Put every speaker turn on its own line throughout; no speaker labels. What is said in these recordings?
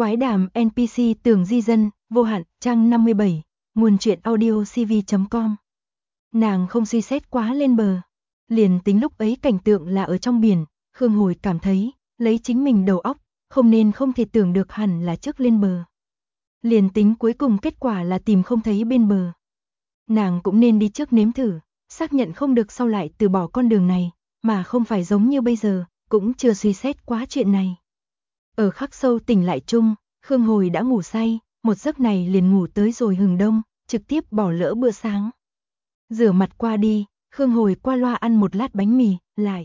Quái đàm NPC Tường Di Dân, vô hạn, trang 57, nguồn truyện audio cv.com. Nàng không suy xét quá lên bờ. Liền tính lúc ấy cảnh tượng là ở trong biển, Khương Hồi cảm thấy, lấy chính mình đầu óc, không thể tưởng được hẳn là trước lên bờ. Liền tính cuối cùng kết quả là tìm không thấy bên bờ. Nàng cũng nên đi trước nếm thử, xác nhận không được sau lại từ bỏ con đường này, mà không phải giống như bây giờ, cũng chưa suy xét quá chuyện này. Ở khắc sâu tỉnh lại chung, Khương Hồi đã ngủ say, một giấc này liền ngủ tới rồi hừng đông, trực tiếp bỏ lỡ bữa sáng. Rửa mặt qua đi, Khương Hồi qua loa ăn một lát bánh mì, lại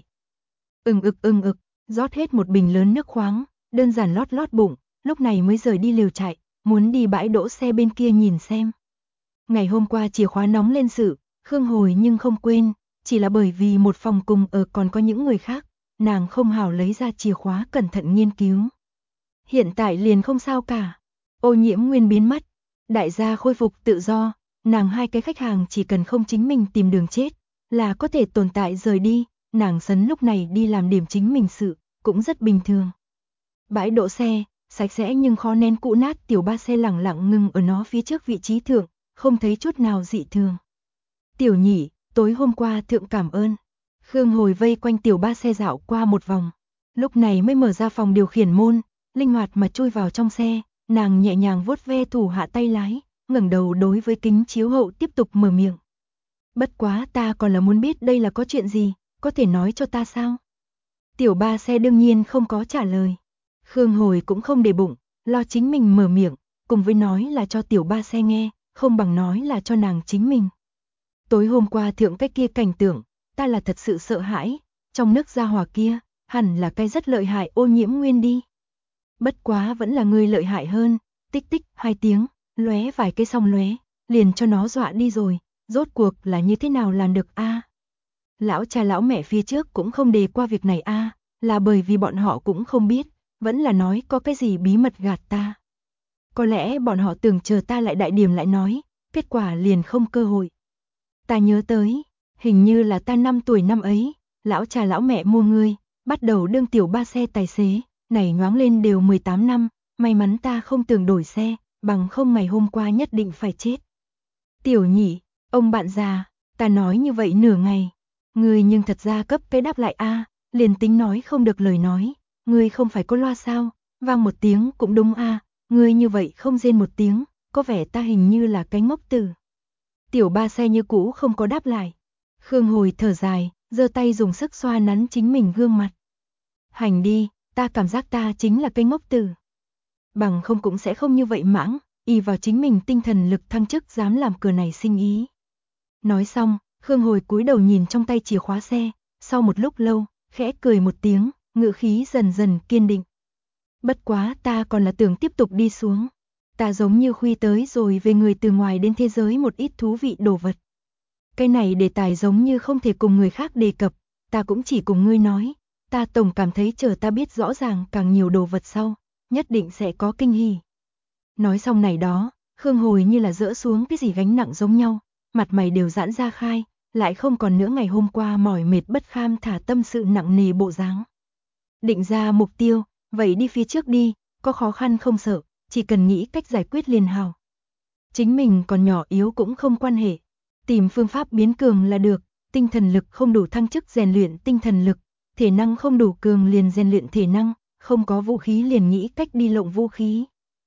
ưng ực, rót hết một bình lớn nước khoáng, đơn giản lót bụng, lúc này mới rời đi lều trại, muốn đi bãi đỗ xe bên kia nhìn xem. Ngày hôm qua chìa khóa nóng lên sự, Khương Hồi nhưng không quên, chỉ là bởi vì một phòng cùng ở còn có những người khác, nàng không hảo lấy ra chìa khóa cẩn thận nghiên cứu. Hiện tại liền không sao cả, ô nhiễm nguyên biến mất, đại gia khôi phục tự do, nàng hai cái khách hàng chỉ cần không chính mình tìm đường chết, là có thể tồn tại rời đi, nàng sấn lúc này đi làm điểm chính mình sự, cũng rất bình thường. Bãi đỗ xe, sạch sẽ nhưng khó nén cũ nát, tiểu ba xe lẳng lặng ngừng ở nó phía trước vị trí thượng, không thấy chút nào dị thường. Tiểu nhị, tối hôm qua thượng cảm ơn. Khương Hồi vây quanh tiểu ba xe dạo qua một vòng, lúc này mới mở ra phòng điều khiển môn, linh hoạt mà chui vào trong xe, nàng nhẹ nhàng vuốt ve thủ hạ tay lái, ngẩng đầu đối với kính chiếu hậu tiếp tục mở miệng. Bất quá ta còn là muốn biết đây là có chuyện gì, có thể nói cho ta sao? Tiểu ba xe đương nhiên không có trả lời. Khương Hồi cũng không để bụng, lo chính mình mở miệng, cùng với nói là cho tiểu ba xe nghe, không bằng nói là cho nàng chính mình. Tối hôm qua thượng cái kia cảnh tượng, ta là thật sự sợ hãi, trong nước gia hỏa kia, hẳn là cái rất lợi hại ô nhiễm nguyên đi. Bất quá vẫn là người lợi hại hơn, tích tích 2 tiếng, lóe vài cái xong lóe, liền cho nó dọa đi rồi, rốt cuộc là như thế nào làm được a? Lão cha lão mẹ phía trước cũng không đề qua việc này a, là bởi vì bọn họ cũng không biết, vẫn là nói có cái gì bí mật gạt ta. Có lẽ bọn họ tưởng chờ ta lại đại điểm lại nói, kết quả liền không cơ hội. Ta nhớ tới, hình như là ta 5 tuổi năm ấy, lão cha lão mẹ mua ngươi, bắt đầu đương tiểu ba xe tài xế, này nhoáng lên đều 18 năm, may mắn ta không tưởng đổi xe, bằng không ngày hôm qua nhất định phải chết. Tiểu nhị, ông bạn già, ta nói như vậy nửa ngày, ngươi nhưng thật ra cấp cái đáp lại a, liền tính nói không được lời nói, ngươi không phải có loa sao, vang một tiếng cũng đúng a, ngươi như vậy không rên một tiếng, có vẻ ta hình như là cái ngốc tử. Tiểu ba xe như cũ không có đáp lại. Khương Hồi thở dài, giơ tay dùng sức xoa nắn chính mình gương mặt. Hành đi, ta cảm giác ta chính là cái ngốc tử. Bằng không cũng sẽ không như vậy mãng, y vào chính mình tinh thần lực thăng chức dám làm cửa này sinh ý. Nói xong, Khương Hồi cúi đầu nhìn trong tay chìa khóa xe, sau một lúc lâu, khẽ cười một tiếng, ngữ khí dần dần kiên định. Bất quá ta còn là tưởng tiếp tục đi xuống. Ta giống như khuy tới rồi về người từ ngoài đến thế giới một ít thú vị đồ vật. Cái này đề tài giống như không thể cùng người khác đề cập, ta cũng chỉ cùng ngươi nói, ta tổng cảm thấy chờ ta biết rõ ràng càng nhiều đồ vật sau, nhất định sẽ có kinh hỉ. Nói xong này đó, Khương Hồi như là dỡ xuống cái gì gánh nặng giống nhau, mặt mày đều giãn ra khai, lại không còn nữa ngày hôm qua mỏi mệt bất kham thả tâm sự nặng nề bộ dáng. Định ra mục tiêu, vậy đi phía trước đi, có khó khăn không sợ, chỉ cần nghĩ cách giải quyết liền hào. Chính mình còn nhỏ yếu cũng không quan hệ, tìm phương pháp biến cường là được, tinh thần lực không đủ thăng chức rèn luyện tinh thần lực, thể năng không đủ cường liền rèn luyện thể năng, không có vũ khí liền nghĩ cách đi lộng vũ khí.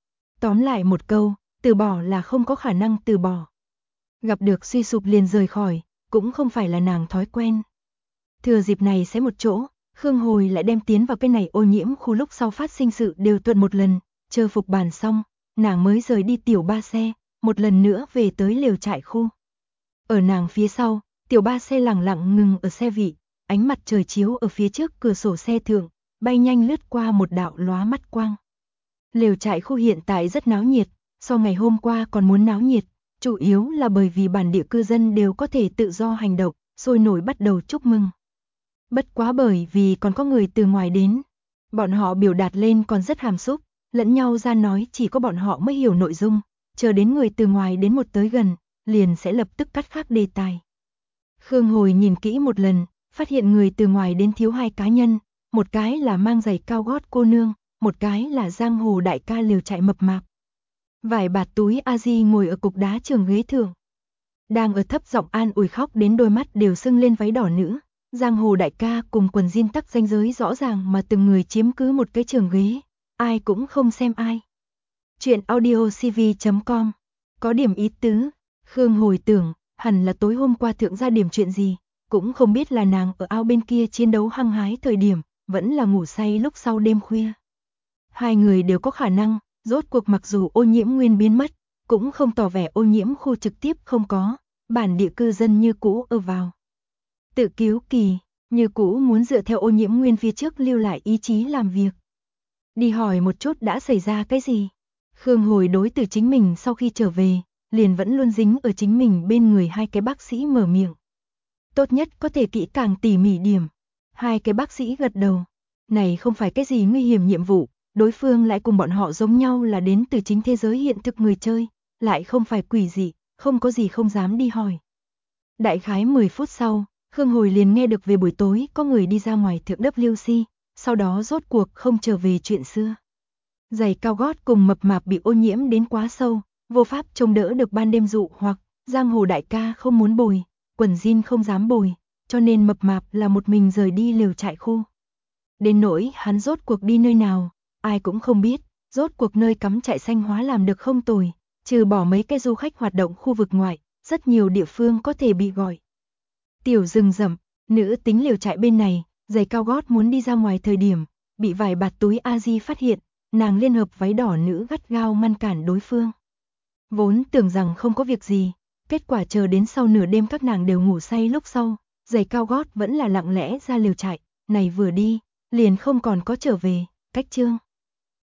Tóm lại một câu, từ bỏ là không có khả năng từ bỏ. Gặp được suy sụp liền rời khỏi, cũng không phải là nàng thói quen. Thừa dịp này sẽ một chỗ, Khương Hồi lại đem tiến vào cái này ô nhiễm khu lúc sau phát sinh sự đều tuần một lần, chờ phục bàn xong, nàng mới rời đi tiểu ba xe, một lần nữa về tới lều trại khu. Ở nàng phía sau, tiểu ba xe lẳng lặng ngừng ở xe vị, ánh mặt trời chiếu ở phía trước cửa sổ xe thượng, bay nhanh lướt qua một đạo lóa mắt quang. Lều trại khu hiện tại rất náo nhiệt, so ngày hôm qua còn muốn náo nhiệt, chủ yếu là bởi vì bản địa cư dân đều có thể tự do hành động, sôi nổi bắt đầu chúc mừng. Bất quá bởi vì còn có người từ ngoài đến, bọn họ biểu đạt lên còn rất hàm xúc, lẫn nhau ra nói chỉ có bọn họ mới hiểu nội dung, chờ đến người từ ngoài đến một tới gần, liền sẽ lập tức cắt khác đề tài. Khương Hồi nhìn kỹ một lần, phát hiện người từ ngoài đến thiếu 2 cá nhân, một cái là mang giày cao gót cô nương, một cái là giang hồ đại ca liều chạy mập mạp. Vài bạt túi A-di ngồi ở cục đá trường ghế thượng. Đang ở thấp giọng an ủi khóc đến đôi mắt đều sưng lên váy đỏ nữ. Giang hồ đại ca cùng quần jean tắc ranh giới rõ ràng mà từng người chiếm cứ một cái trường ghế. Ai cũng không xem ai. Chuyện audiocv.com. Có điểm ý tứ. Khương hồi tưởng, hẳn là tối hôm qua thượng ra điểm chuyện gì. Cũng không biết là nàng ở ao bên kia chiến đấu hăng hái thời điểm, vẫn là ngủ say lúc sau đêm khuya. Hai người đều có khả năng, rốt cuộc mặc dù ô nhiễm nguyên biến mất, cũng không tỏ vẻ ô nhiễm khu trực tiếp không có, bản địa cư dân như cũ ở vào. Tự cứu kỳ, như cũ muốn dựa theo ô nhiễm nguyên phía trước lưu lại ý chí làm việc. Đi hỏi một chút đã xảy ra cái gì. Khương hồi đối từ chính mình sau khi trở về, liền vẫn luôn dính ở chính mình bên người hai cái bác sĩ mở miệng. Tốt nhất có thể kỹ càng tỉ mỉ điểm. Hai cái bác sĩ gật đầu. Này không phải cái gì nguy hiểm nhiệm vụ, đối phương lại cùng bọn họ giống nhau là đến từ chính thế giới hiện thực người chơi, lại không phải quỷ dị, không có gì không dám đi hỏi. Đại khái 10 phút sau, Khương hồi liền nghe được về buổi tối có người đi ra ngoài thượng WC, sau đó rốt cuộc không trở về chuyện xưa. Giày cao gót cùng mập mạp bị ô nhiễm đến quá sâu, vô pháp chống đỡ được ban đêm dụ hoặc, giang hồ đại ca không muốn bồi, quần jean không dám bồi, cho nên mập mạp là một mình rời đi lều trại khu. Đến nỗi hắn rốt cuộc đi nơi nào, ai cũng không biết, rốt cuộc nơi cắm trại xanh hóa làm được không tồi, trừ bỏ mấy cái du khách hoạt động khu vực ngoại, rất nhiều địa phương có thể bị gọi. Tiểu rừng rậm, nữ tính lều trại bên này, giày cao gót muốn đi ra ngoài thời điểm, bị vài bạt túi A-di phát hiện, nàng liên hợp váy đỏ nữ gắt gao ngăn cản đối phương. Vốn tưởng rằng không có việc gì, kết quả chờ đến sau nửa đêm các nàng đều ngủ say lúc sau, giày cao gót vẫn là lặng lẽ ra lều trại, này vừa đi, liền không còn có trở về, cách chương.